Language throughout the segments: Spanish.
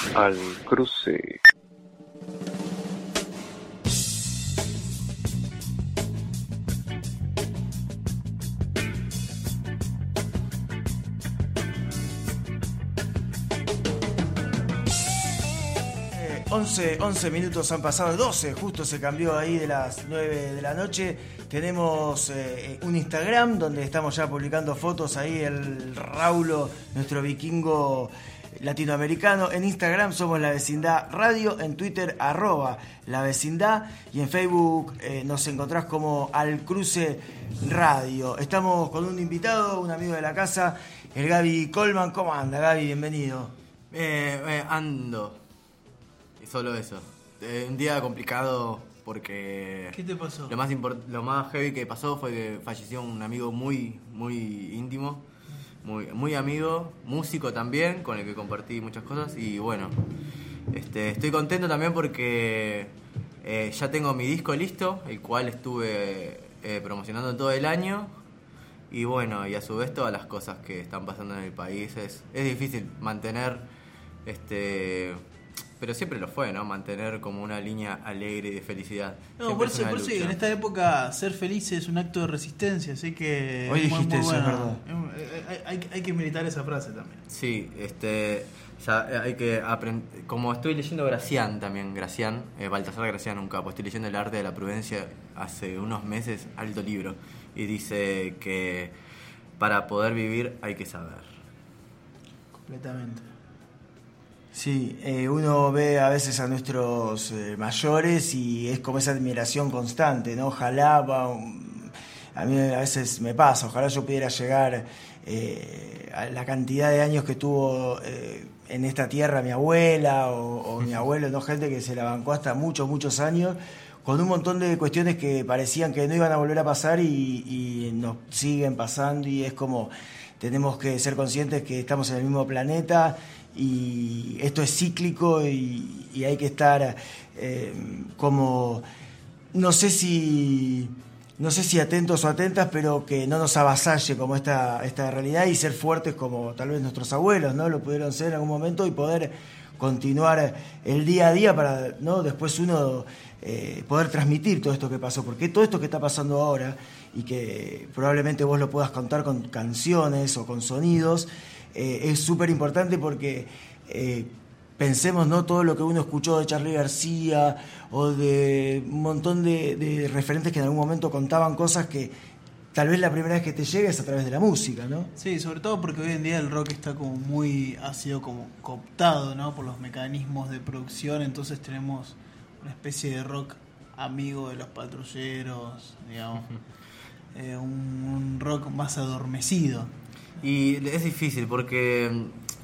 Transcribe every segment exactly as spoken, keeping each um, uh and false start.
Al cruce. once, once minutos han pasado, doce, justo se cambió ahí de las nueve de la noche. Tenemos eh, un Instagram donde estamos ya publicando fotos ahí, el Raulo, nuestro vikingo latinoamericano. En Instagram somos La Vecindad Radio, en Twitter arroba La Vecindad y en Facebook eh, nos encontrás como Al Cruce Radio. Estamos con un invitado, un amigo de la casa, el Gaby Colman. ¿Cómo anda, Gaby? Bienvenido. Eh, eh, ando. Y solo eso. Eh, un día complicado porque... ¿Qué te pasó? Lo más import- lo más heavy que pasó fue que falleció un amigo muy, muy íntimo. Muy, muy amigo, músico también, con el que compartí muchas cosas. Y bueno, este, estoy contento también porque eh, ya tengo mi disco listo, el cual estuve eh, promocionando todo el año. Y bueno, y a su vez todas las cosas que están pasando en el país. Es, es difícil mantener, este, pero siempre lo fue, ¿no? Mantener como una línea alegre y de felicidad. No, Siempre por es eso, una por eso lucha. en esta época ser feliz es un acto de resistencia, así que... Hoy es muy, dijiste muy eso, es bueno. verdad. Eh, Hay, hay, hay que militar esa frase también. Sí, este, ya hay que aprender. Como estoy leyendo Gracián también, Gracián, eh, Baltasar Gracián, un capo. Estoy leyendo El arte de la prudencia hace unos meses, alto libro, y dice que para poder vivir hay que saber. Completamente. Sí, eh, uno ve a veces a nuestros eh, mayores y es como esa admiración constante, ¿no? Ojalá, va, um, a mí a veces me pasa, ojalá yo pudiera llegar eh, a la cantidad de años que tuvo eh, en esta tierra mi abuela o, o mi abuelo, ¿no? Gente que se la bancó hasta muchos, muchos años, con un montón de cuestiones que parecían que no iban a volver a pasar y, y nos siguen pasando, y es como tenemos que ser conscientes que estamos en el mismo planeta y esto es cíclico y, y hay que estar eh, como no sé si no sé si atentos o atentas, pero que no nos avasalle como esta, esta realidad, y ser fuertes como tal vez nuestros abuelos, ¿no? Lo pudieron ser en algún momento, y poder continuar el día a día para, ¿no? Después uno eh, poder transmitir todo esto que pasó, porque todo esto que está pasando ahora y que probablemente vos lo puedas contar con canciones o con sonidos, eh, es súper importante porque eh, pensemos, ¿no? Todo lo que uno escuchó de Charly García o de un montón de, de referentes que en algún momento contaban cosas que tal vez la primera vez que te llega es a través de la música, ¿no? Sí, sobre todo porque hoy en día el rock está como muy, ha sido como cooptado, ¿no? Por los mecanismos de producción, entonces tenemos una especie de rock amigo de los patrulleros, digamos, eh, un, un rock más adormecido. Y es difícil porque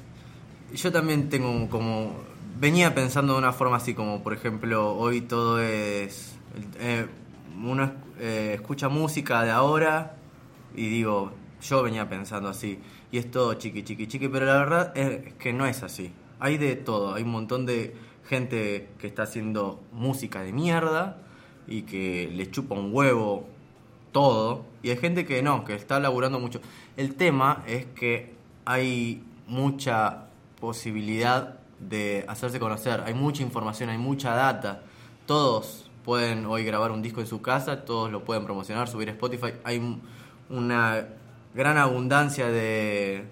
yo también tengo como... Venía pensando de una forma así como, por ejemplo, hoy todo es... Eh, uno eh, escucha música de ahora y digo, yo venía pensando así, y es todo chiqui, chiqui, chiqui, pero la verdad es que no es así. Hay de todo, hay un montón de gente que está haciendo música de mierda y que le chupa un huevo todo, y hay gente que no, que está laburando mucho. El tema es que hay mucha posibilidad de hacerse conocer, hay mucha información, hay mucha data. Todos pueden hoy grabar un disco en su casa, todos lo pueden promocionar, subir a Spotify. Hay una gran abundancia de...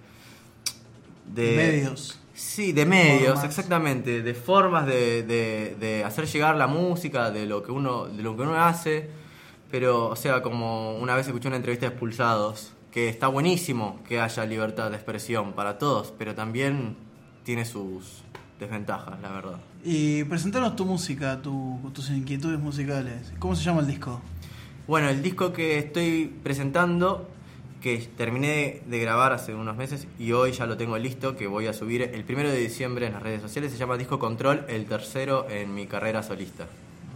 de medios. Sí, de medios, formas. Exactamente, de formas de, de, de hacer llegar la música, de lo que uno, de lo que uno hace. Pero, o sea, como una vez escuché una entrevista de Expulsados, que está buenísimo que haya libertad de expresión para todos, pero también tiene sus desventajas, la verdad. Y presentanos tu música, tu, tus inquietudes musicales. ¿Cómo se llama el disco? Bueno, el disco que estoy presentando, que terminé de grabar hace unos meses y hoy ya lo tengo listo, que voy a subir el primero de diciembre en las redes sociales, se llama Disco Control, el tercero en mi carrera solista.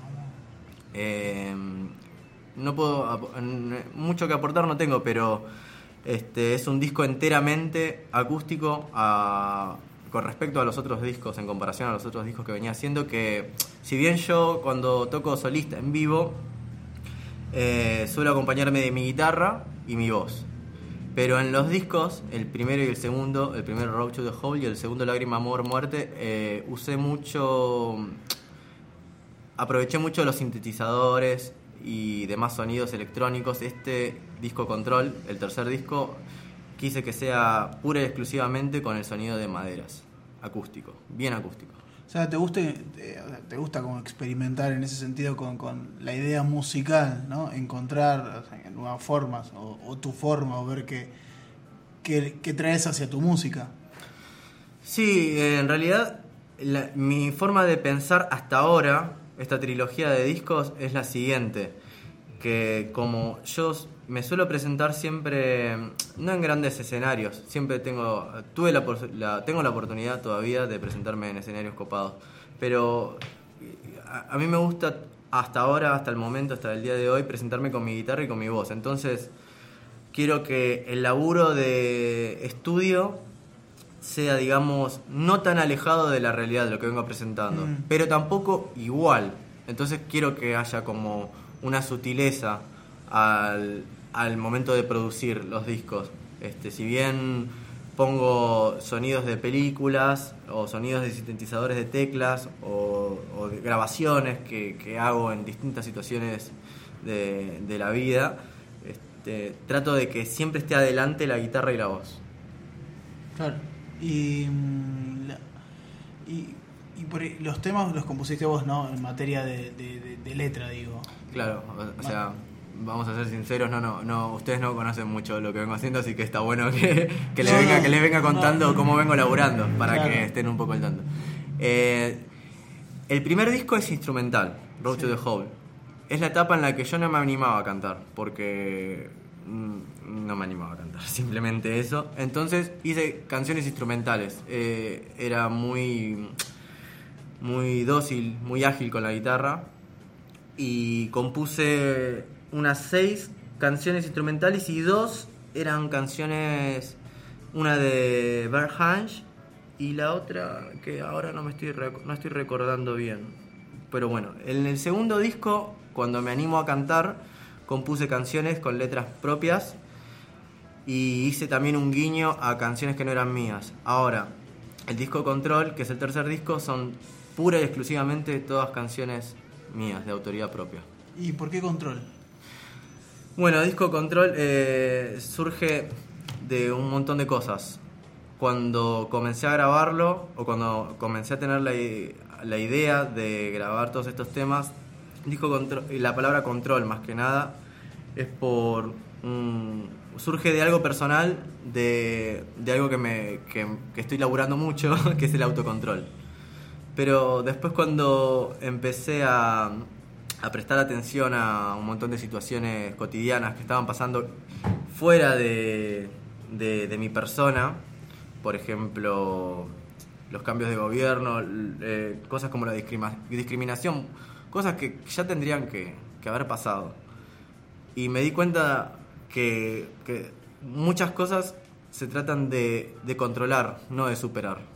Eh, no puedo, mucho que aportar no tengo, pero este es un disco enteramente acústico a, con respecto a los otros discos, en comparación a los otros discos que venía haciendo, que si bien yo cuando toco solista en vivo eh, suelo acompañarme de mi guitarra y mi voz, Pero en los discos, el primero y el segundo, el primero Road to the Hole y el segundo Lágrima, Amor, Muerte, eh, usé mucho, aproveché mucho los sintetizadores y demás sonidos electrónicos. Este disco Control, el tercer disco, quise que sea pura y exclusivamente con el sonido de maderas, acústico, bien acústico. O sea, ¿te gusta, te, te gusta como experimentar en ese sentido con, con la idea musical, ¿no? Encontrar, o sea, nuevas formas o, o tu forma o ver qué, qué, qué traes hacia tu música. Sí, eh, en realidad la, mi forma de pensar hasta ahora, esta trilogía de discos, es la siguiente. Que como yo me suelo presentar siempre, no en grandes escenarios, siempre tengo tuve la, la tengo la oportunidad todavía de presentarme en escenarios copados, pero a, a mí me gusta hasta ahora, hasta el momento, hasta el día de hoy, presentarme con mi guitarra y con mi voz. Entonces quiero que el laburo de estudio sea, digamos, no tan alejado de la realidad de lo que vengo presentando, mm. pero tampoco igual. Entonces quiero que haya como una sutileza al, al momento de producir los discos. Este, si bien pongo sonidos de películas o sonidos de sintetizadores de teclas o, o de grabaciones que, que hago en distintas situaciones de, de la vida, este, trato de que siempre esté adelante la guitarra y la voz. Claro. Y, la, y, y por ahí, los temas los compusiste vos, ¿no? En materia de, de, de, de letra, digo. Claro, o, o sea, vamos a ser sinceros, no, no, no, ustedes no conocen mucho lo que vengo haciendo, así que está bueno que, que, no, les, venga, no, que les venga contando no, cómo vengo laburando, para claro. que estén un poco al tanto. Eh, el primer disco es instrumental, Road sí. to the Hole. Es la etapa en la que yo no me animaba a cantar, porque no me animaba a cantar, simplemente eso. Entonces hice canciones instrumentales. Eh, era muy, muy dócil, muy ágil con la guitarra. Y compuse unas seis canciones instrumentales y dos eran canciones, una de Bert Hansch y la otra que ahora no me estoy rec- no estoy recordando bien. Pero bueno, en el segundo disco, cuando me animo a cantar, compuse canciones con letras propias y hice también un guiño a canciones que no eran mías. Ahora, el disco Control, que es el tercer disco, son pura y exclusivamente todas canciones mías, de autoría propia. ¿Y por qué Control? Bueno, disco Control eh, surge de un montón de cosas. Cuando comencé a grabarlo, o cuando comencé a tener la, la idea de grabar todos estos temas, disco control, la palabra control más que nada es por um, surge de algo personal, de, de algo que me que, que estoy laburando mucho, que es el autocontrol. Pero después, cuando empecé a, a prestar atención a un montón de situaciones cotidianas que estaban pasando fuera de, de, de mi persona, por ejemplo, los cambios de gobierno, eh, cosas como la discrima, discriminación, cosas que ya tendrían que, que haber pasado. Y me di cuenta que, que muchas cosas se tratan de, de controlar, no de superar.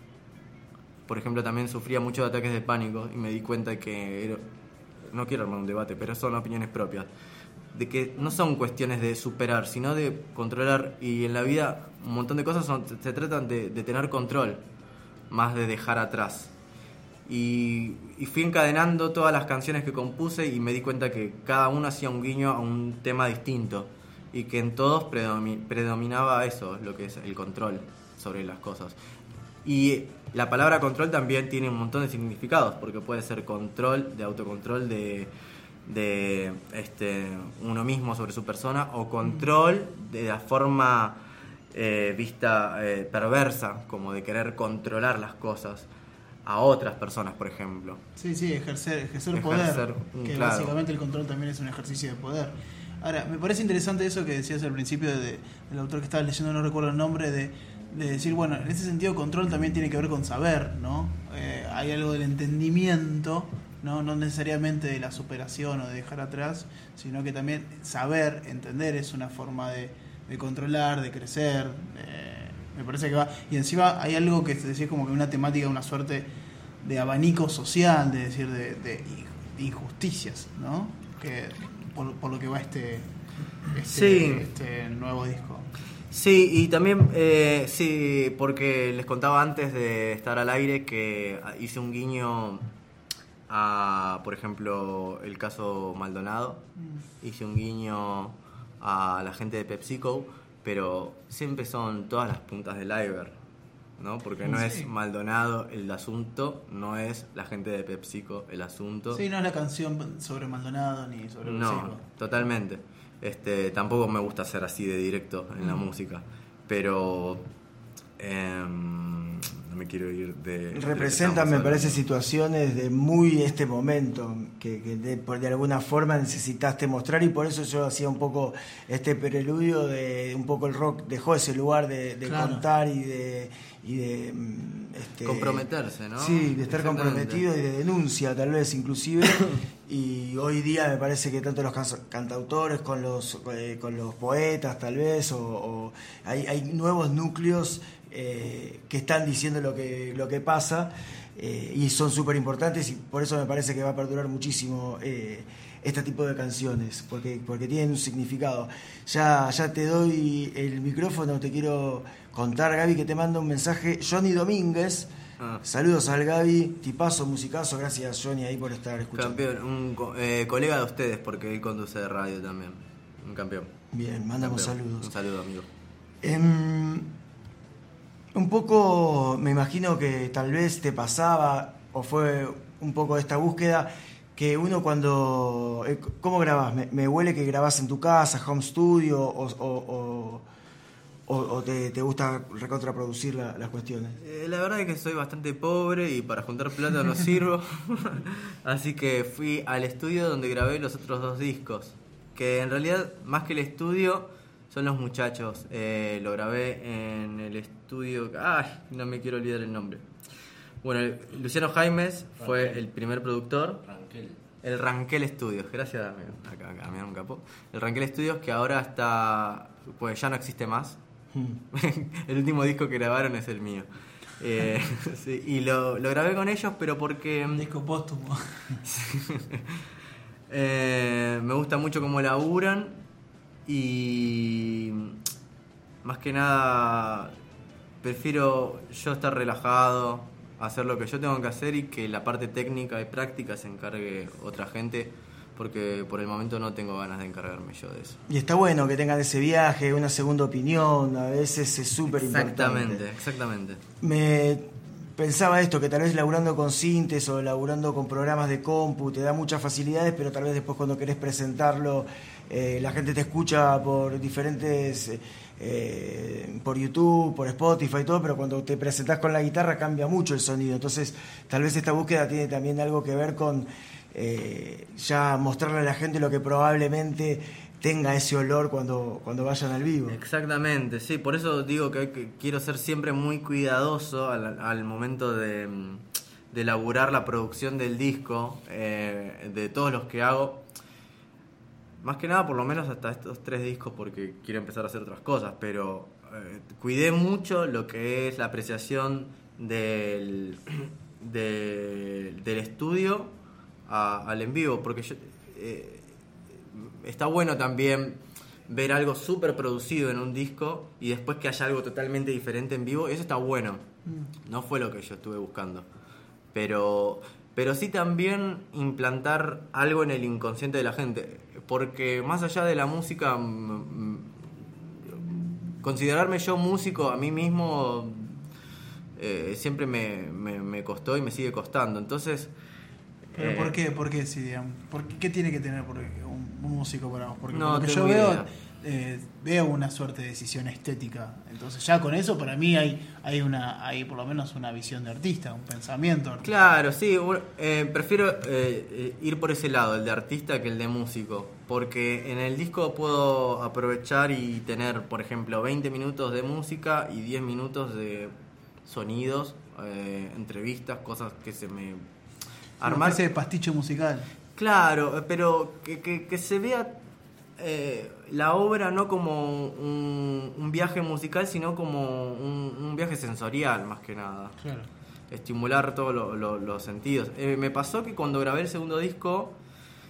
Por ejemplo, también sufría muchos ataques de pánico y me di cuenta que, era, no quiero armar un debate, pero son opiniones propias, de que no son cuestiones de superar, sino de controlar. Y en la vida un montón de cosas son, se tratan de, de tener control, más de dejar atrás. Y, y fui encadenando todas las canciones que compuse y me di cuenta que cada uno hacía un guiño a un tema distinto y que en todos predomi- predominaba eso, lo que es el control sobre las cosas. Y la palabra control también tiene un montón de significados, porque puede ser control, de autocontrol de, de este, uno mismo sobre su persona, o control de la forma eh, vista eh, perversa, como de querer controlar las cosas a otras personas, por ejemplo. Sí, sí, ejercer, ejercer, ejercer poder, que claro. Básicamente el control también es un ejercicio de poder. Ahora, me parece interesante eso que decías al principio de, del autor que estabas leyendo, no recuerdo el nombre, de, de decir, bueno, en ese sentido control también tiene que ver con saber, ¿no? Eh, hay algo del entendimiento, ¿no? No necesariamente de la superación o de dejar atrás, sino que también saber, entender es una forma de, de controlar, de crecer, de, me parece que va. Y encima hay algo que se decía como que una temática, una suerte de abanico social, de decir, de, de injusticias, ¿no? Que por, por lo que va este, este, sí. este nuevo disco. Sí, y también, eh, sí, porque les contaba antes de estar al aire que hice un guiño a, por ejemplo, el caso Maldonado, mm. hice un guiño a la gente de PepsiCo, pero siempre son todas las puntas del iceberg, ¿no? Porque no sí. es Maldonado el asunto, no es la gente de PepsiCo el asunto. Sí, no es la canción sobre Maldonado ni sobre no, PepsiCo. No, totalmente. Este, tampoco me gusta ser así de directo en mm. la música, pero eh, no me quiero ir de... Representan, me parece, situaciones de muy este momento que, que de, de alguna forma necesitaste mostrar, y por eso yo hacía un poco este preludio de un poco el rock dejó ese lugar de, de claro. contar y de... y de este, comprometerse, ¿no? Sí, de estar comprometido y de denuncia tal vez inclusive. Y hoy día me parece que tanto los cantautores con los eh, con los poetas tal vez o, o hay, hay nuevos núcleos eh, que están diciendo lo que lo que pasa eh, y son súper importantes, y por eso me parece que va a perdurar muchísimo eh, este tipo de canciones, porque porque tienen un significado. Ya ya te doy el micrófono, te quiero contar, Gaby, que te manda un mensaje Johnny Domínguez. Ah. Saludos al Gaby, tipazo, musicazo, gracias Johnny ahí por estar escuchando. Campeón, un eh, colega de ustedes, porque él conduce de radio también, un campeón. Bien, mandamos campeón. saludos. Un saludo, amigo. Um, un poco, me imagino que tal vez te pasaba, o fue un poco esta búsqueda, que uno cuando... Eh, ¿Cómo grabás? Me, me huele que grabás en tu casa, home studio, o... o, o ¿O, o te, te gusta recontraproducir la, las cuestiones? Eh, la verdad es que soy bastante pobre y para juntar plata no sirvo. Así que fui al estudio donde grabé los otros dos discos. Que en realidad, más que el estudio, son los muchachos. Eh, lo grabé en el estudio... ¡Ay! No me quiero olvidar el nombre. Bueno, Luciano Jaimes fue Ranquel. El primer productor. Ranquel. El Ranquel Studios. Gracias, amigo. Acá, acá, me un capo. El Ranquel Studios, que ahora está... Pues ya no existe más. El último disco que grabaron es el mío. Eh, sí, y lo, lo grabé con ellos, pero porque... Un disco póstumo. eh, me gusta mucho cómo laburan y más que nada prefiero yo estar relajado, hacer lo que yo tengo que hacer y que la parte técnica y práctica se encargue otra gente, porque por el momento no tengo ganas de encargarme yo de eso. Y está bueno que tengan ese viaje, una segunda opinión, a veces es súper importante. Exactamente, exactamente. Me pensaba esto, que tal vez laburando con sintes o laburando con programas de compu te da muchas facilidades, pero tal vez después cuando querés presentarlo, eh, la gente te escucha por diferentes... Eh, por YouTube, por Spotify y todo, pero cuando te presentás con la guitarra cambia mucho el sonido. Entonces, tal vez esta búsqueda tiene también algo que ver con eh, ya mostrarle a la gente lo que probablemente tenga ese olor cuando, cuando vayan al vivo. Exactamente, sí, por eso digo que, que quiero ser siempre muy cuidadoso al, al momento de, de elaborar la producción del disco, eh, de todos los que hago. Más que nada, por lo menos hasta estos tres discos, porque quiero empezar a hacer otras cosas, pero eh, cuidé mucho lo que es la apreciación del, de, del estudio a, al en vivo, porque yo, eh, está bueno también ver algo súper producido en un disco y después que haya algo totalmente diferente en vivo, eso está bueno. No fue lo que yo estuve buscando, pero... Pero sí también implantar algo en el inconsciente de la gente, porque más allá de la música, considerarme yo músico a mí mismo eh, siempre me, me, me costó y me sigue costando. Entonces, ¿pero eh, por qué? ¿Por qué, sí, digamos? ¿Por qué, ¿Qué tiene que tener un, un músico para vos? Porque no, lo que yo veo, eh, veo una suerte de decisión estética. Entonces ya con eso para mí hay hay una hay por lo menos una visión de artista, un pensamiento artístico. Claro, sí. Eh, prefiero eh, ir por ese lado, el de artista, que el de músico. Porque en el disco puedo aprovechar y tener, por ejemplo, veinte minutos de música y diez minutos de sonidos, eh, entrevistas, cosas que se me... Armar ese pasticho musical. Claro, pero que, que, que se vea eh, la obra no como un, un viaje musical, sino como un, un viaje sensorial, más que nada. Claro. Estimular todos lo, lo, los sentidos. Eh, me pasó que cuando grabé el segundo disco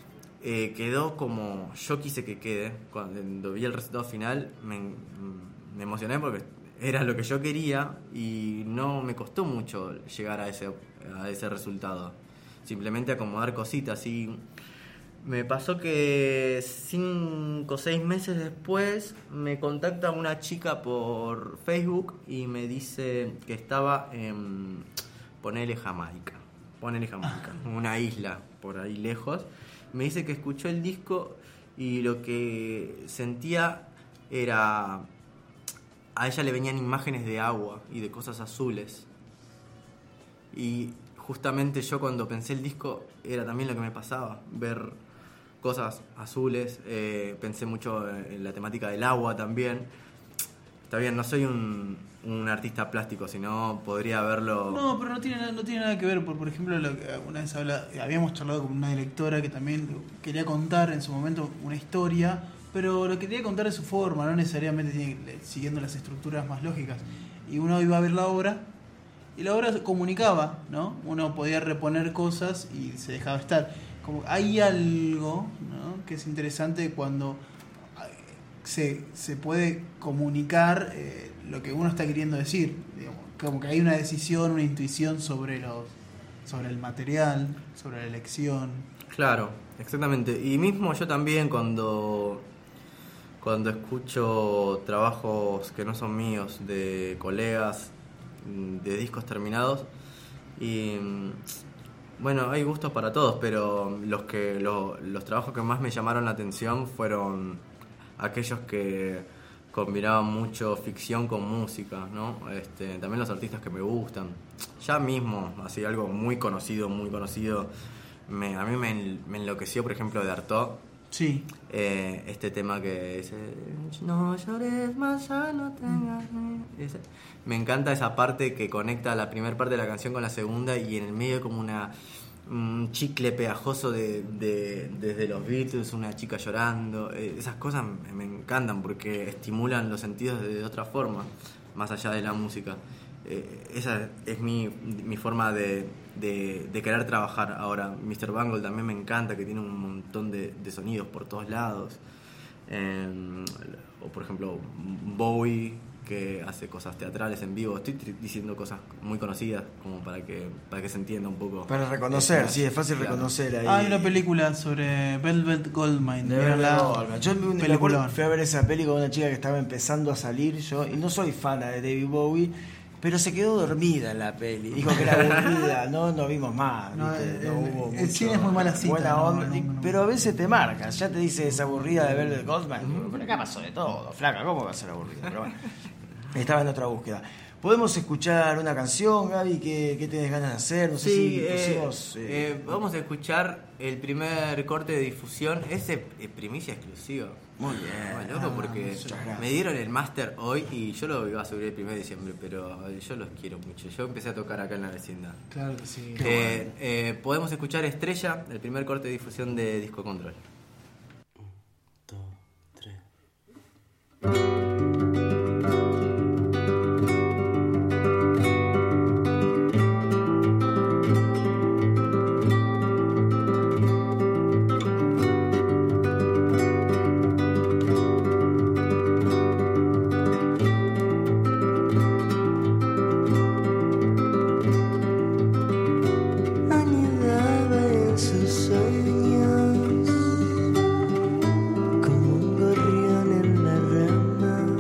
eh, quedó como yo quise que quede. Cuando vi el resultado final me, me emocioné porque era lo que yo quería y no me costó mucho llegar a ese, a ese resultado. Simplemente acomodar cositas. Y me pasó que cinco o seis meses después me contacta una chica por Facebook y me dice que estaba en, ponele Jamaica, ponele Jamaica, una isla por ahí lejos. Me dice que escuchó el disco y lo que sentía era... A ella le venían imágenes de agua y de cosas azules. Y justamente yo cuando pensé el disco era también lo que me pasaba, ver cosas azules. Eh, pensé mucho en la temática del agua también. Está bien, no soy un, un artista plástico, sino podría verlo... No, pero no tiene, nada- no tiene nada que ver. Por, por ejemplo, lo que una vez habla, habíamos charlado con una directora que también quería contar en su momento una historia, pero lo quería contar de su forma, no necesariamente tiene- siguiendo las estructuras más lógicas. Y uno iba a ver la obra y la obra se comunicaba, ¿no? Uno podía reponer cosas y se dejaba estar. Como hay algo, ¿no?, que es interesante cuando se, se puede comunicar eh, lo que uno está queriendo decir. Digamos, como que hay una decisión, una intuición sobre los, sobre el material, sobre la elección. Claro, exactamente. Y mismo yo también cuando, cuando escucho trabajos que no son míos, de colegas, de discos terminados, y bueno, hay gustos para todos, pero los que lo- los trabajos que más me llamaron la atención fueron aquellos que combinaban mucho ficción con música, ¿no? Este, también los artistas que me gustan. Ya mismo, así algo muy conocido, muy conocido, me, a mí me, en- me enloqueció, por ejemplo, de Artaud. Sí. Eh, este tema que dice no llores más, ya no tengas miedo. Ese. Me encanta esa parte que conecta la primera parte de la canción con la segunda y en el medio como una un chicle pegajoso de, de desde los Beatles, una chica llorando. Eh, esas cosas me, me encantan porque estimulan los sentidos de, de otra forma, más allá de la música. Eh, esa es mi, mi forma de, de, de querer trabajar ahora. mister Bungle también me encanta, que tiene un montón de, de sonidos por todos lados. Eh, o por ejemplo Bowie, que hace cosas teatrales en vivo. Estoy tri- diciendo cosas muy conocidas como para que para que se entienda un poco. Para reconocer, Es- sí, es fácil claro. reconocer ahí. Ah, hay una película sobre Velvet Goldmine. De verdad, Mírala. Goldman. Yo me- me acuerdo, Peliculón. fui a ver esa peli con una chica que estaba empezando a salir, yo, y no soy fan de David Bowie, pero se quedó dormida en la peli. Dijo que era aburrida, no no vimos más. No, ¿viste? el- No hubo el mucho- cine es muy mala cita, buena no, onda, no, y- no, no. pero a veces te marca. Ya te dice es aburrida de Velvet Goldman. Digo, pero acá pasó de todo, flaca, ¿cómo va a ser aburrida? Pero bueno, estaba en otra búsqueda. ¿Podemos escuchar una canción, Gaby? ¿Qué, qué tenés ganas de hacer? No sé Sí, si eh, pusimos, eh, eh, vamos a escuchar el primer corte de difusión. Es de- eh, primicia exclusiva. Muy bien. Muy loco, Ah, porque muchas gracias. me dieron el máster hoy y yo lo iba a subir el primero de diciembre, pero yo los quiero mucho. Yo empecé a tocar acá en la vecindad. Claro que sí. Eh, eh, podemos escuchar Estrella, el primer corte de difusión de Disco Control. Anidaba en sus sueños como un gorrión en la rama.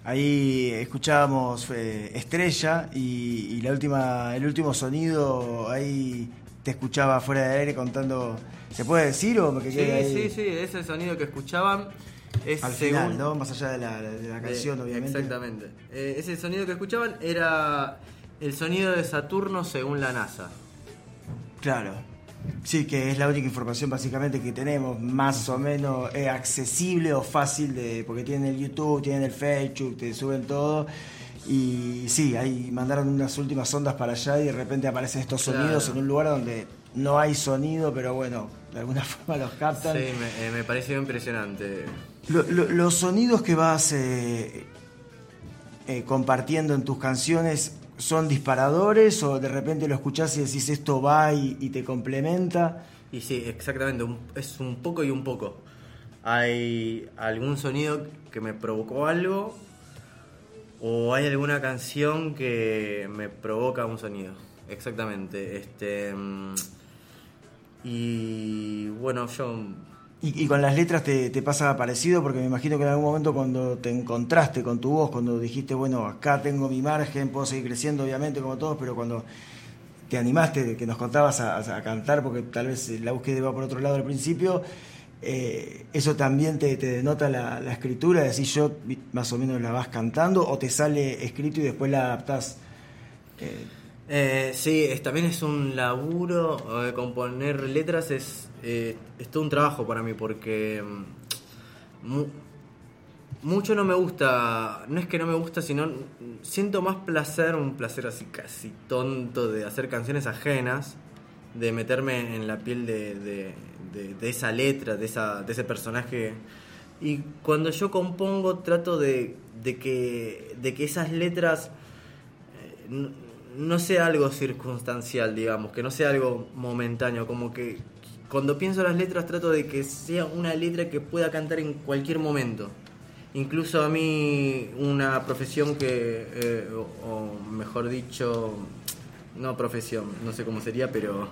Ahí escuchábamos eh, Estrella y, y la última, el último sonido, ahí te escuchaba fuera de aire contando. ¿Se puede decir o me Sí, quedé ahí? sí, sí, ese sonido que escuchaban es Al según- final, ¿no? Más allá de la, de la canción, Eh, obviamente. Exactamente. Eh, ese sonido que escuchaban era el sonido de Saturno según la NASA. Claro. Sí, que es la única información básicamente que tenemos, más o menos eh, accesible o fácil, de porque tienen el YouTube, tienen el Facebook, te suben todo. Y sí, ahí mandaron unas últimas ondas para allá y de repente aparecen estos Claro. sonidos en un lugar donde no hay sonido, pero bueno, de alguna forma los captan. Sí, me, eh, me pareció impresionante. Lo- lo- los sonidos que vas eh, eh, compartiendo en tus canciones son disparadores o de repente lo escuchás y decís esto va y, y te complementa. Y sí, exactamente, un- es un poco y un poco. Hay algún sonido que me provocó algo o hay alguna canción que me provoca un sonido. Exactamente. Este mm, y bueno, yo Y, y con las letras te, te pasa parecido, porque me imagino que en algún momento cuando te encontraste con tu voz, cuando dijiste, bueno, acá tengo mi margen, puedo seguir creciendo obviamente como todos, pero cuando te animaste, que nos contabas a, a cantar, porque tal vez la búsqueda iba por otro lado al principio, eh, eso también te, te denota la, la escritura, decís yo vi- más o menos la vas cantando, o te sale escrito y después la adaptás. Eh, Eh, sí, es, también es un laburo, eh, componer letras es, eh, es todo un trabajo para mí porque mm, mu- mucho no me gusta, no es que no me gusta, sino mm, siento más placer, un placer así casi tonto de hacer canciones ajenas, de meterme en la piel de, de, de- de esa letra, de, esa, de ese personaje. Y cuando yo compongo trato de, de, que, de que esas letras eh, no, no sea algo circunstancial, digamos, que no sea algo momentáneo, como que cuando pienso las letras trato de que sea una letra que pueda cantar en cualquier momento. Incluso a mí una profesión que, eh, o, o mejor dicho, no profesión, no sé cómo sería, pero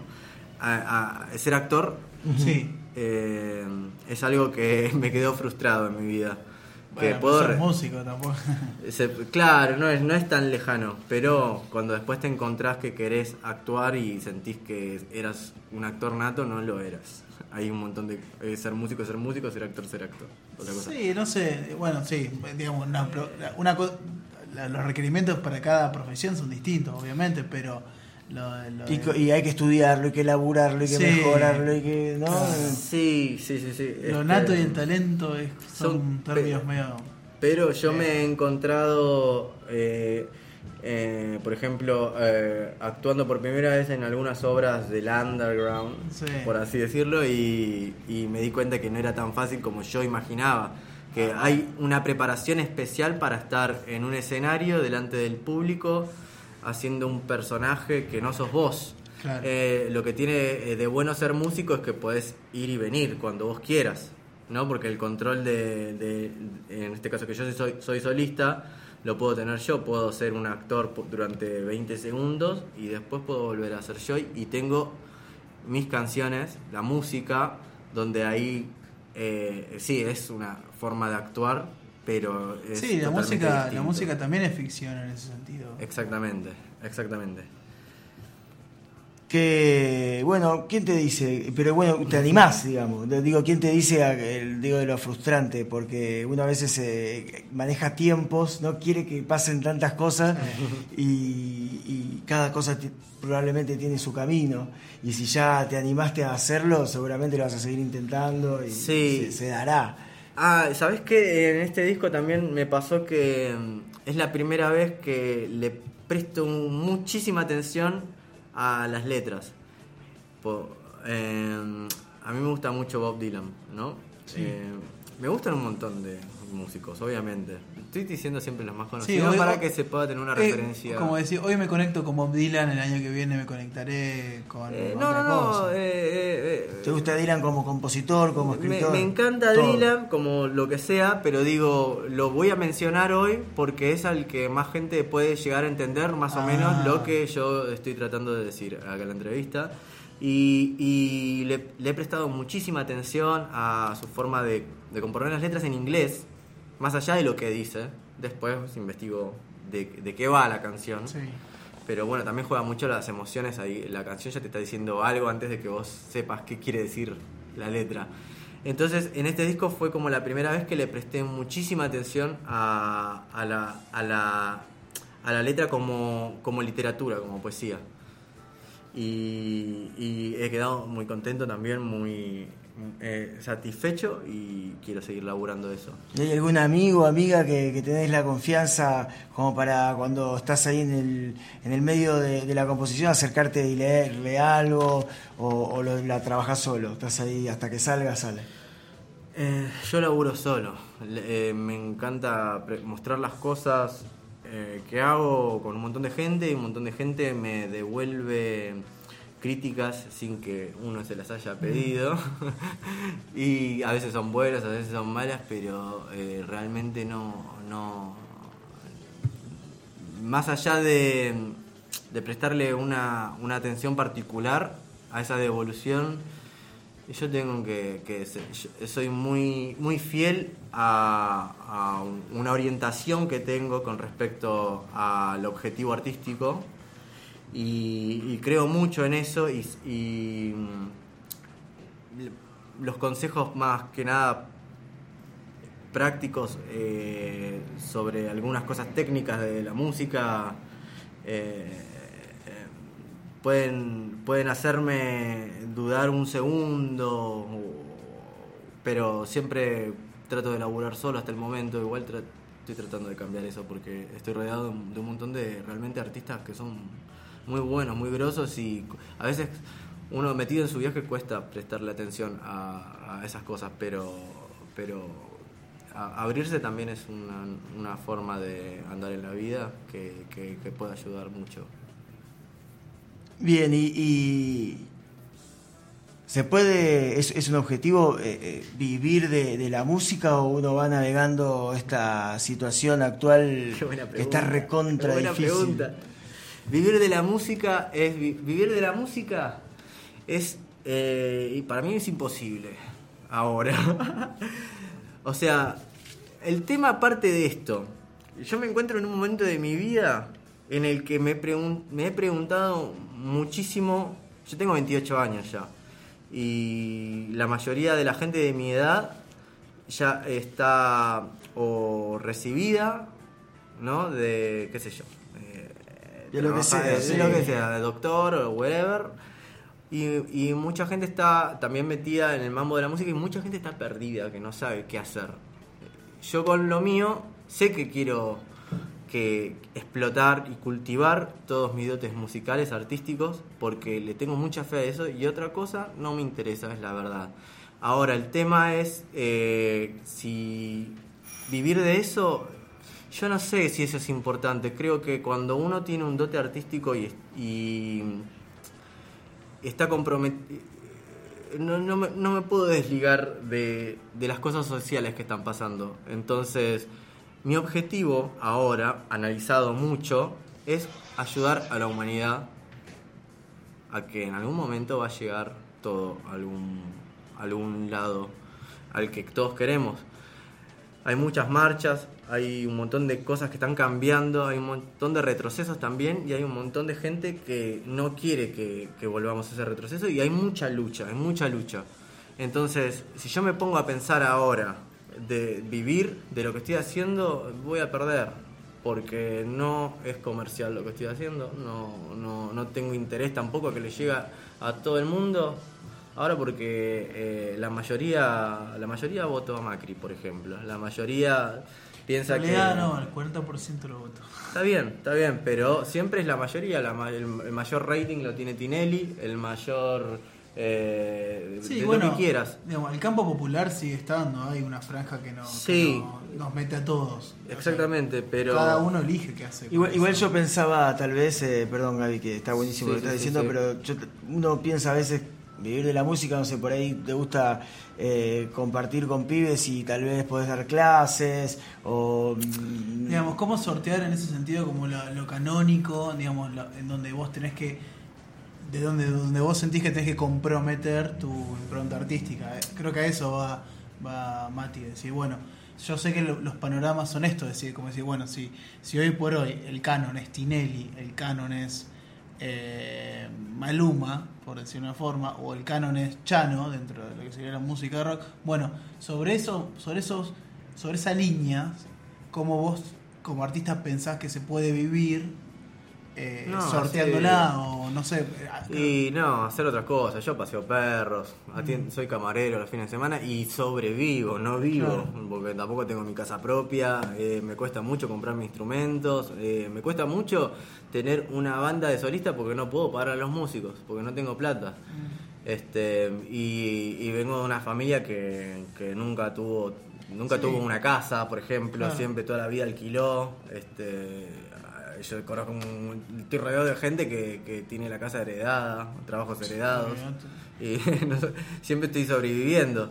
a, a- ser actor Sí. eh, es algo que me quedó frustrado en mi vida. Que Bueno, puedo no re- sos músico tampoco. se- claro, no es, no es tan lejano, pero cuando después te encontrás que querés actuar y sentís que eras un actor nato, no lo eras. Hay un montón de... eh, ser músico, ser músico, ser actor, ser actor. Otra cosa. Sí, no sé, bueno, sí, digamos, una, pro- una co- la- los requerimientos para cada profesión son distintos, obviamente, pero lo, lo y, de- co- y hay que estudiarlo, hay que elaborarlo, hay que Sí. mejorarlo, hay que... ¿no? Sí, sí, sí, sí. lo este, nato y el talento es- son, son términos pe- medio... Pero yo Bien. me he encontrado, eh, eh, por ejemplo, eh, actuando por primera vez en algunas obras del underground, Sí. por así decirlo, y, y me di cuenta que no era tan fácil como yo imaginaba. Que hay una preparación especial para estar en un escenario delante del público haciendo un personaje que no sos vos. Claro. Eh, lo que tiene eh, de bueno ser músico es que podés ir y venir cuando vos quieras, ¿no? Porque el control de, de- en este caso que yo soy, soy solista, lo puedo tener yo, puedo ser un actor po- durante veinte segundos y después puedo volver a ser yo y tengo mis canciones, la música, donde ahí eh, sí, es una forma de actuar, pero es Sí, la totalmente música, la distinto. música también es ficción en ese sentido. Exactamente, exactamente. Que, bueno, ¿quién te dice? Pero bueno, te animás, digamos. Digo, ¿quién te dice a- el, digo, de lo frustrante? Porque uno a veces eh, maneja tiempos, no quiere que pasen tantas cosas y, y cada cosa ti- probablemente tiene su camino. Y si ya te animaste a hacerlo, seguramente lo vas a seguir intentando y Sí. se, se dará. Ah, ¿sabés qué? En este disco también me pasó que mm, es la primera vez que le presto muchísima atención a las letras. Po- eh, a mí me gusta mucho Bob Dylan, ¿no? Sí. Eh, me gustan un montón de músicos, obviamente. Estoy diciendo siempre los más conocidos Sí, hoy- para hoy- que se pueda tener una Eh, referencia. como decir, hoy me conecto con Bob Dylan, el año que viene me conectaré con Eh, no, otra no, no. cosa. eh, eh, eh, ¿Te gusta Dylan como compositor, como Me, escritor? me encanta Todo. Dylan como lo que sea, pero digo, lo voy a mencionar hoy porque es al que más gente puede llegar a entender más o Ah. menos lo que yo estoy tratando de decir acá en la entrevista. Y, y le, le he prestado muchísima atención a su forma de, de componer las letras en inglés, más allá de lo que dice, después investigo de, de qué va la canción. Sí. Pero bueno, también juega mucho las emociones ahí. La canción ya te está diciendo algo antes de que vos sepas qué quiere decir la letra. Entonces, en este disco fue como la primera vez que le presté muchísima atención a, a, la, a, la, a la letra como, como literatura, como poesía. Y, y he quedado muy contento también, muy eh, satisfecho, y quiero seguir laburando eso. ¿Y hay algún amigo o amiga que, que tenés la confianza como para cuando estás ahí en el, en el medio de, de la composición acercarte y leerle algo, o, o lo, la trabajás solo? ¿Estás ahí hasta que salga, sale? Eh, yo laburo solo. Le- eh, me encanta pre- mostrar las cosas eh, que hago con un montón de gente, y un montón de gente me devuelve críticas sin que uno se las haya pedido. Y a veces son buenas, a veces son malas, pero eh, realmente no, no... Más allá de, de prestarle una, una atención particular a esa devolución, yo tengo que, que ser- yo soy muy muy fiel a, a una orientación que tengo con respecto al objetivo artístico, y, y creo mucho en eso, y, y mm, los consejos más que nada prácticos eh, sobre algunas cosas técnicas de la música eh, eh, pueden, pueden hacerme dudar un segundo, o- pero siempre trato de laburar solo hasta el momento. Igual tra- estoy tratando de cambiar eso, porque estoy rodeado de un, de un montón de realmente artistas que son muy buenos, muy grosos, y a veces uno metido en su viaje cuesta prestarle atención a, a esas cosas, pero pero a- abrirse también es una, una forma de andar en la vida que, que, que puede ayudar mucho. Bien, y, y ¿se puede, es, es un objetivo eh, eh, vivir de, de la música, o uno va navegando esta situación actual Qué buena que está pregunta, recontra qué buena difícil? pregunta. Vivir de la música es vi- vivir de la música es eh, y para mí es imposible ahora. O sea, el tema aparte de esto, yo me encuentro en un momento de mi vida en el que me, pregun- me he preguntado muchísimo. Yo tengo veintiocho años ya, y la mayoría de la gente de mi edad ya está o recibida, ¿no? De, qué sé yo, eh, De lo que trabaja- sea, de sí. lo que sea, de doctor o whatever. Y, y mucha gente está también metida en el mambo de la música, y mucha gente está perdida, que no sabe qué hacer. Yo con lo mío sé que quiero que explotar y cultivar todos mis dotes musicales, artísticos, porque le tengo mucha fe a eso, y otra cosa no me interesa, es la verdad. Ahora, el tema es eh, si vivir de eso. Yo no sé si eso es importante. Creo que cuando uno tiene un dote artístico y, y está comprometido, no, no, me, no me puedo desligar de, de las cosas sociales que están pasando. Entonces, mi objetivo ahora, analizado mucho, es ayudar a la humanidad a que en algún momento va a llegar todo a algún, a algún lado al que todos queremos. Hay muchas marchas, hay un montón de cosas que están cambiando, hay un montón de retrocesos también, y hay un montón de gente que no quiere que, que volvamos a ese retroceso, y hay mucha lucha, hay mucha lucha. Entonces, si yo me pongo a pensar ahora de vivir de lo que estoy haciendo, voy a perder, porque no es comercial lo que estoy haciendo, no, no, no tengo interés tampoco a que le llegue a todo el mundo. Ahora porque eh, la mayoría la mayoría votó a Macri, por ejemplo. La mayoría piensa En que... realidad no, el cuarenta por ciento lo votó. Está bien, está bien, pero siempre es la mayoría. La, ma- el, el mayor rating lo tiene Tinelli, el mayor... Eh, Sí, de bueno, lo que quieras. digamos, el campo popular sigue estando, hay una franja que, no, que Sí. no- nos mete a todos. Exactamente, O sea, pero... cada uno elige qué hace. con Igual, igual eso. yo pensaba, tal vez, eh, perdón Gaby, que está buenísimo Sí, lo que estás sí, sí, diciendo, sí. pero yo, uno piensa a veces vivir de la música, no sé, por ahí te gusta eh, compartir con pibes y tal vez podés dar clases, o... mm, Digamos, ¿cómo sortear en ese sentido como lo, lo canónico, digamos, lo- en donde vos tenés que, de donde, donde vos sentís que tenés que comprometer tu impronta artística? Eh, Creo que a eso va, va Mati, decir, bueno, yo sé que lo, los panoramas son estos, es decir, como decir, bueno, si, si hoy por hoy el canon es Tinelli, el canon es eh, Maluma, por decir una forma, o el canon es Chano, dentro de lo que sería la música de rock, bueno, sobre eso, sobre esos, sobre esa línea, ¿cómo vos como artista pensás que se puede vivir eh, No, sorteándola sí. o no sé? Y no, hacer otras cosas. Yo paseo perros, atien- soy camarero los fines de semana y sobrevivo, no vivo, Claro. porque tampoco tengo mi casa propia, eh, me cuesta mucho comprar mis instrumentos, eh, me cuesta mucho tener una banda de solistas porque no puedo pagar a los músicos, porque no tengo plata. Este, y, y vengo de una familia que, que nunca tuvo nunca Sí. tuvo una casa, por ejemplo, Claro. siempre toda la vida alquiló. Este, yo conozco un, estoy rodeado de gente que, que tiene la casa heredada, trabajos heredados, y no sé, siempre estoy sobreviviendo.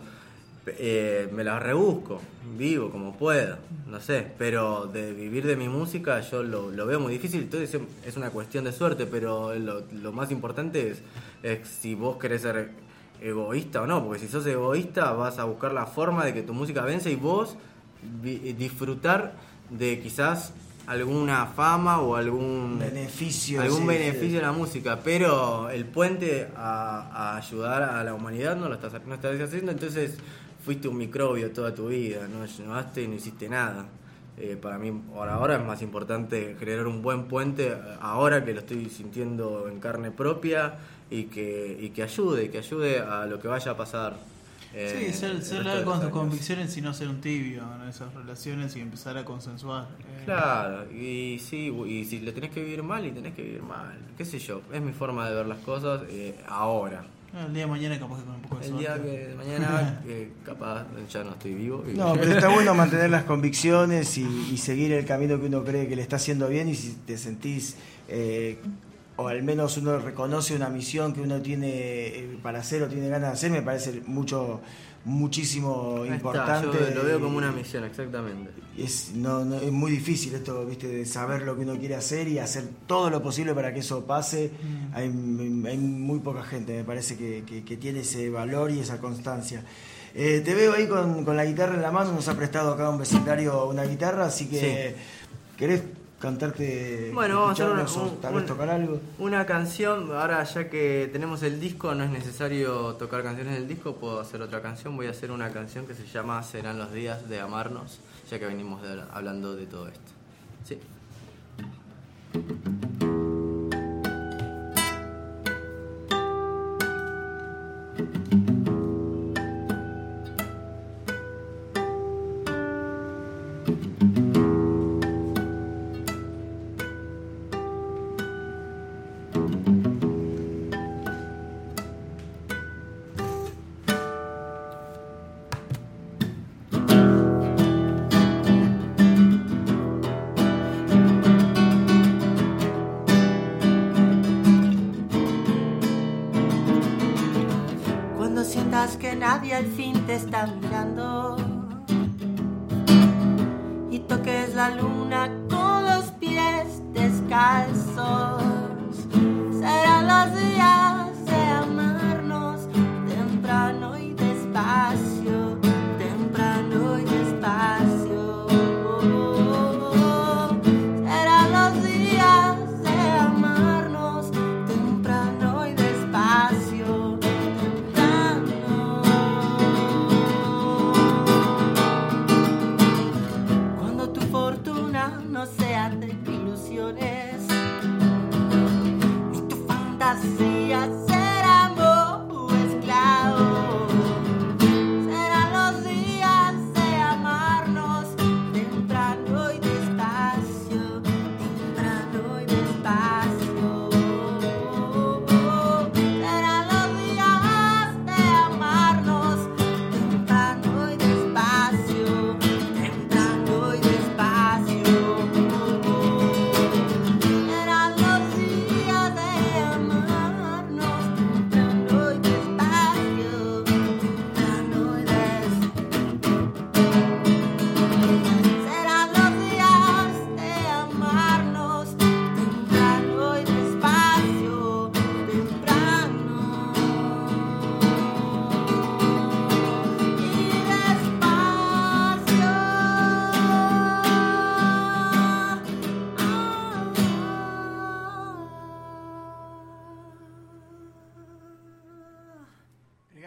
Eh, me las rebusco, vivo como pueda, no sé, pero de vivir de mi música yo lo, lo veo muy difícil. Entonces es una cuestión de suerte, pero lo, lo más importante es, es si vos querés ser egoísta o no, porque si sos egoísta vas a buscar la forma de que tu música vence y vos vi, disfrutar de quizás alguna fama o algún Beneficio, algún sí, beneficio sí. de la música, pero el puente a, a ayudar a la humanidad no lo estás, no estás haciendo. Entonces fuiste un microbio toda tu vida, no llevaste y no hiciste nada. Eh, para mí ahora, ahora es más importante generar un buen puente ahora que lo estoy sintiendo en carne propia y que, y que ayude, que ayude a lo que vaya a pasar. Sí, eh, ser, el ser resto leal de con los tus años. convicciones y no ser un tibio en esas relaciones y empezar a consensuar. Eh, Claro, y sí, y si le tenés que vivir mal, y tenés que vivir mal, qué sé yo, es mi forma de ver las cosas eh, ahora. El día de mañana capaz que con un poco de El día suerte. que mañana, eh, capaz ya no estoy vivo. Y... No, pero está bueno mantener las convicciones y, y seguir el camino que uno cree que le está haciendo bien, y si te sentís, eh, o al menos uno reconoce una misión que uno tiene eh, para hacer o tiene ganas de hacer, me parece mucho muchísimo Ahí está, importante. yo lo veo como una misión, exactamente. Es, no, no, es muy difícil esto, viste, de saber lo que uno quiere hacer y hacer todo lo posible para que eso pase. Mm. Hay, hay muy poca gente, me parece, que, que, que tiene ese valor y esa constancia. Eh, te veo ahí con, con la guitarra en la mano, nos ha prestado acá un vecindario una guitarra, así que ¿querés cantarte? Bueno, vamos a hacer una, escucharnos o un- tal vez un- tocar algo? una canción. Ahora, ya que tenemos el disco, no es necesario tocar canciones del disco, puedo hacer otra canción. Voy a hacer una canción que se llama Serán los días de amarnos, ya que venimos de- hablando de todo esto. Sí. Cuando sientas que nadie al fin te está mirando y toques la luna con los pies descalzos, serán los días de amarnos temprano y despacio, temprano y despacio. Serán los días de amarnos temprano y despacio. Cuando tu fortuna no sea de ilusiones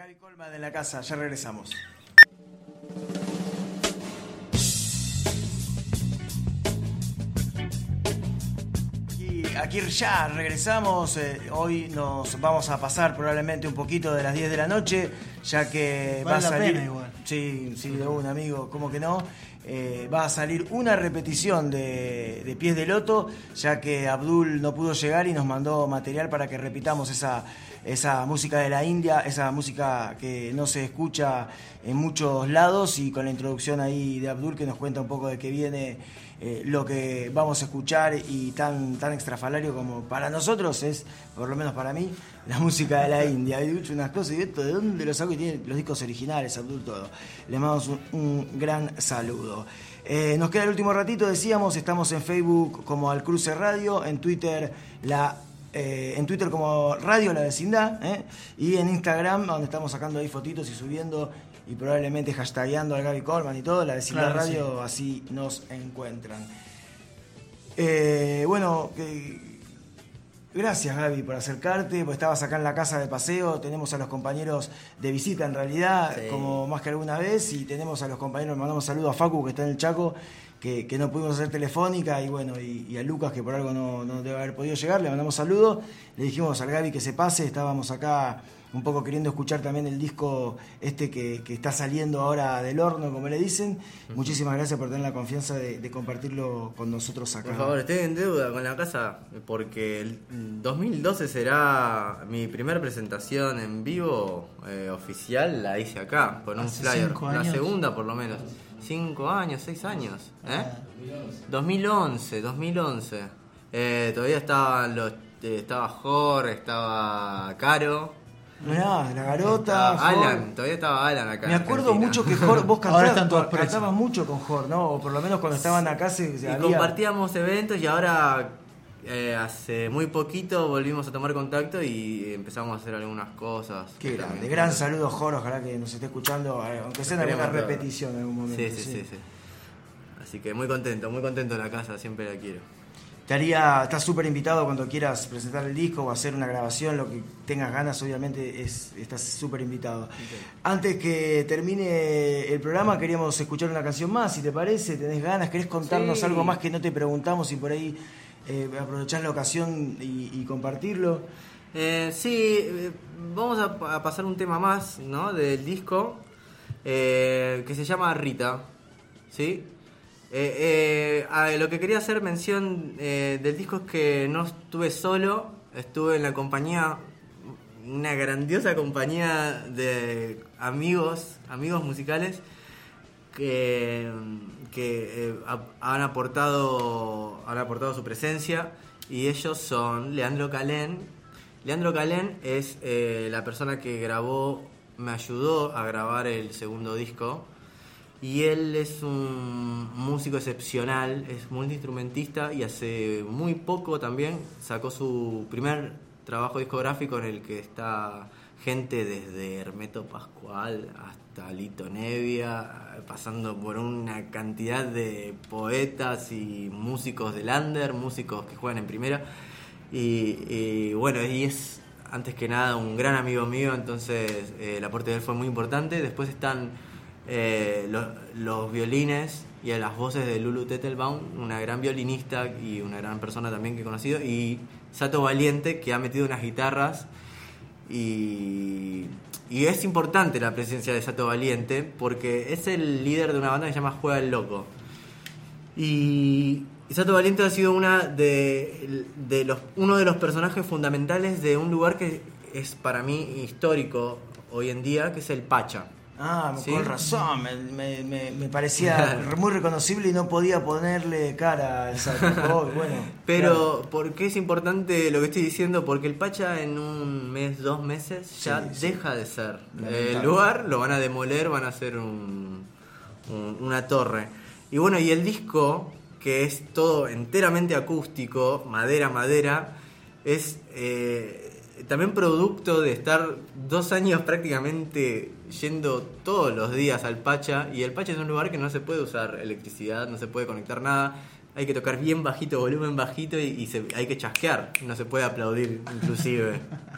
Gaby Colman en la casa, ya regresamos. Y aquí ya regresamos, eh, hoy nos vamos a pasar probablemente un poquito de las diez de la noche, ya que Vale va a la salir... pena igual. Sí, sí, de un amigo, ¿cómo que no? Eh, va a salir una repetición de, de Pies de Loto, ya que Abdul no pudo llegar y nos mandó material para que repitamos esa, esa música de la India, esa música que no se escucha en muchos lados, y con la introducción ahí de Abdul que nos cuenta un poco de qué viene eh, lo que vamos a escuchar, y tan, tan extrafalario como para nosotros es, por lo menos para mí, la música de la India. Hay dicho unas cosas y esto, ¿de dónde lo saco? Y tiene los discos originales, Abdul, todo. Le mandamos un, un gran saludo. Eh, nos queda el último ratito, decíamos, estamos en Facebook como Al Cruce Radio, en Twitter la eh, en Twitter como Radio La Vecindad, ¿eh? Y en Instagram, donde estamos sacando ahí fotitos y subiendo y probablemente hashtagueando al Gaby Colman y todo, La Vecindad Claro, Radio, sí. así nos encuentran. Eh, bueno, que... Gracias, Gaby, por acercarte, porque estabas acá en la casa de paseo, tenemos a los compañeros de visita en realidad, Sí. como más que alguna vez, y tenemos a los compañeros, mandamos saludos a Facu, que está en el Chaco, que, que no pudimos hacer telefónica, y bueno, y, y a Lucas, que por algo no, no debe haber podido llegar, le mandamos saludos, le dijimos al Gaby que se pase, estábamos acá un poco queriendo escuchar también el disco este que, que está saliendo ahora del horno, como le dicen. Uh-huh. Muchísimas gracias por tener la confianza de, de compartirlo con nosotros acá. Por favor, estoy en deuda con la casa porque el dos mil doce será mi primera presentación en vivo eh, oficial, la hice acá, con un Hace flyer. cinco La años. segunda por lo menos. Cinco años, seis años. ¿eh? dos mil once, dos mil once. Eh, todavía estaban los, eh, estaba Jorge, estaba Caro. Mirá, la garota. Estaba Alan, todavía estaba Alan acá. Me en acuerdo Argentina. mucho que Jorge, vos Ahora están cantabas, todos presos. cantabas mucho con Jorge, ¿no? O por lo menos cuando estaban acá se, se Y había... compartíamos eventos y ahora eh, hace muy poquito volvimos a tomar contacto y empezamos a hacer algunas cosas. Qué grande, También. gran saludo, Jorge, ojalá que nos esté escuchando, eh, aunque sea en alguna Esperemos todo. repetición en algún momento. Sí, sí, sí, sí. Así que muy contento, muy contento de la casa, siempre la quiero. Te haría, estás súper invitado cuando quieras presentar el disco o hacer una grabación, lo que tengas ganas, obviamente es, estás súper invitado. Okay. Antes que termine el programa, queríamos escuchar una canción más, si te parece, tenés ganas, querés contarnos Sí. algo más que no te preguntamos y por ahí eh, aprovechás la ocasión y, y compartirlo. Eh, sí, eh, vamos a, a pasar un tema más, ¿no? Del disco, eh, que se llama Rita, ¿sí? Eh, eh, a lo que quería hacer mención eh, del disco es que no estuve solo, estuve en la compañía, una grandiosa compañía de amigos, amigos musicales que, que eh, han aportado, han aportado su presencia, y ellos son Leandro Calén. Leandro Calén es eh, la persona que grabó, me ayudó a grabar el segundo disco. Y él es un músico excepcional, es multiinstrumentista y hace muy poco también sacó su primer trabajo discográfico en el que está gente desde Hermeto Pascual hasta Lito Nevia, pasando por una cantidad de poetas y músicos de Lander, músicos que juegan en primera. Y, y bueno, y es antes que nada un gran amigo mío, entonces eh, el aporte de él fue muy importante. Después están... Eh, los, los violines y a las voces de Lulu Tettelbaum, una gran violinista y una gran persona también que he conocido, y Sato Valiente, que ha metido unas guitarras, y, y es importante la presencia de Sato Valiente porque es el líder de una banda que se llama Juega el Loco, y, y Sato Valiente ha sido una de, de los, uno de los personajes fundamentales de un lugar que es para mí histórico hoy en día, que es el Pacha. Ah, ¿Sí? Con razón, me, me, me, me parecía muy reconocible y no podía ponerle cara al Sato. Oh, bueno, pero, claro. ¿por qué es importante lo que estoy diciendo? Porque el Pacha en un mes, dos meses, ya Sí, sí. deja de ser. Lamentable. El lugar lo van a demoler, van a hacer un, un, una torre. Y bueno, y el disco, que es todo enteramente acústico, madera, madera, es... Eh, también producto de estar dos años prácticamente yendo todos los días al Pacha, y el Pacha es un lugar que no se puede usar electricidad, no se puede conectar nada, hay que tocar bien bajito, volumen bajito, y, y se, hay que chasquear, no se puede aplaudir inclusive.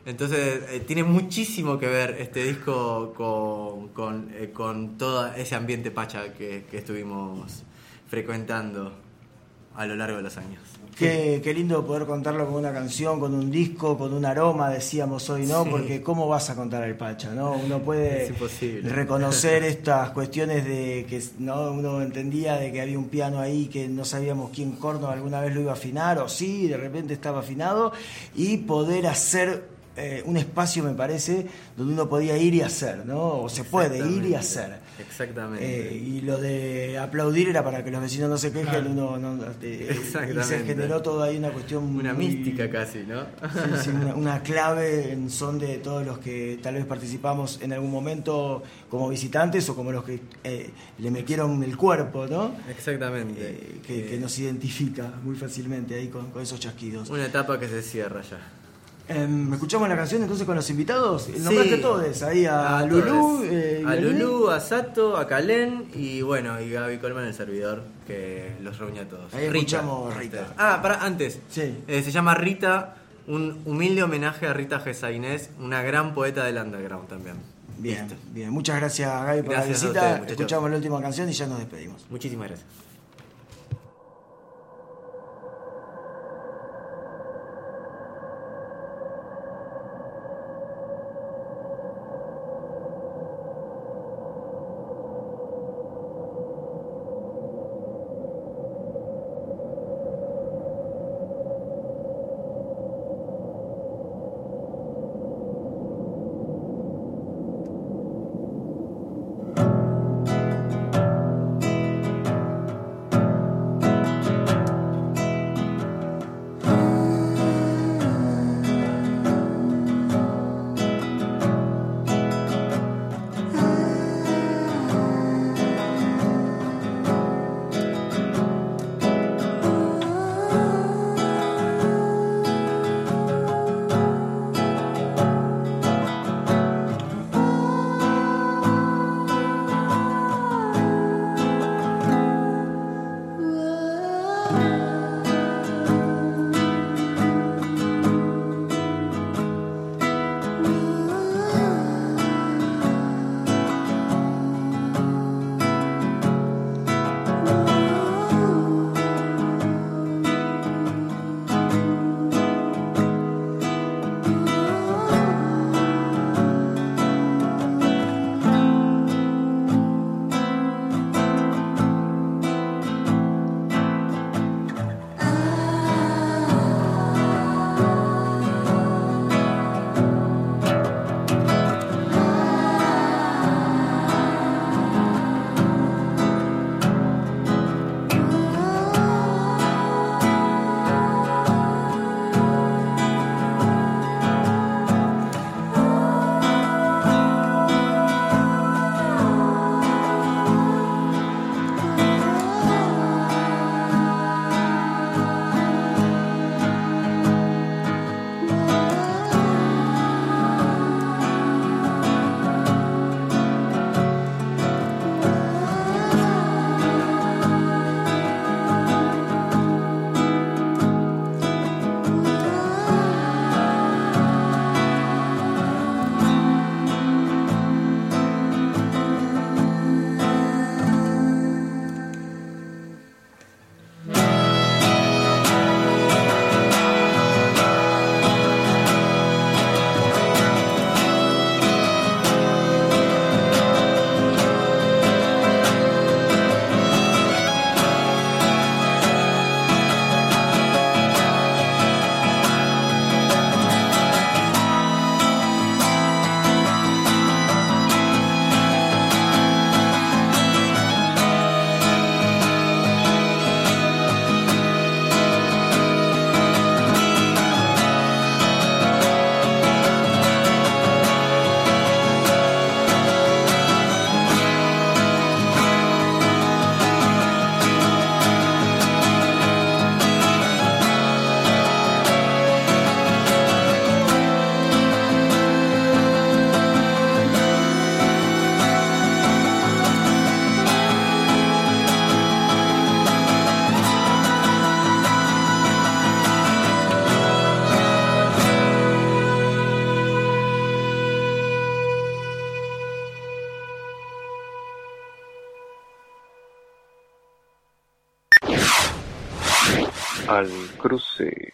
Entonces eh, tiene muchísimo que ver este disco con, con, eh, con todo ese ambiente pacha que, que estuvimos frecuentando a lo largo de los años. Qué, qué lindo poder contarlo con una canción, con un disco, con un aroma, decíamos hoy, ¿no? Sí. Porque ¿cómo vas a contar el Pacha, no? Uno puede Es imposible. reconocer estas cuestiones de que no uno entendía de que había un piano ahí que no sabíamos quién corno alguna vez lo iba a afinar, o sí, de repente estaba afinado, y poder hacer eh, un espacio, me parece, donde uno podía ir y hacer, ¿no? O se puede ir y hacer. Exactamente. Eh, y lo de aplaudir era para que los vecinos no se quejen, Claro. uno no, eh, y Exactamente. se generó toda ahí una cuestión Una muy- mística casi, ¿no? sí, sí, una, una clave en son de todos los que tal vez participamos en algún momento como visitantes o como los que eh, le metieron el cuerpo, ¿no? Exactamente. Eh, que, Eh, que nos identifica muy fácilmente ahí con, con esos chasquidos. Una etapa que se cierra ya. Em, ¿Escuchamos la canción entonces con los invitados? Nombraste Sí. todos, ahí a, A Lulú, todos. eh, a Gabriel. Lulú, a Sato, a Calén y bueno, y Gaby Colman, el servidor, que los reúne a todos. Ahí escuchamos Rita. Ustedes. Ah, para antes. Sí. Eh, se llama Rita, un humilde homenaje a Rita Gesainés, una gran poeta del underground también. Bien, Listo. bien. Muchas gracias, Gaby, por Gracias a la visita. ustedes, muchachos. Escuchamos la última canción y ya nos despedimos. Muchísimas gracias. Al cruce.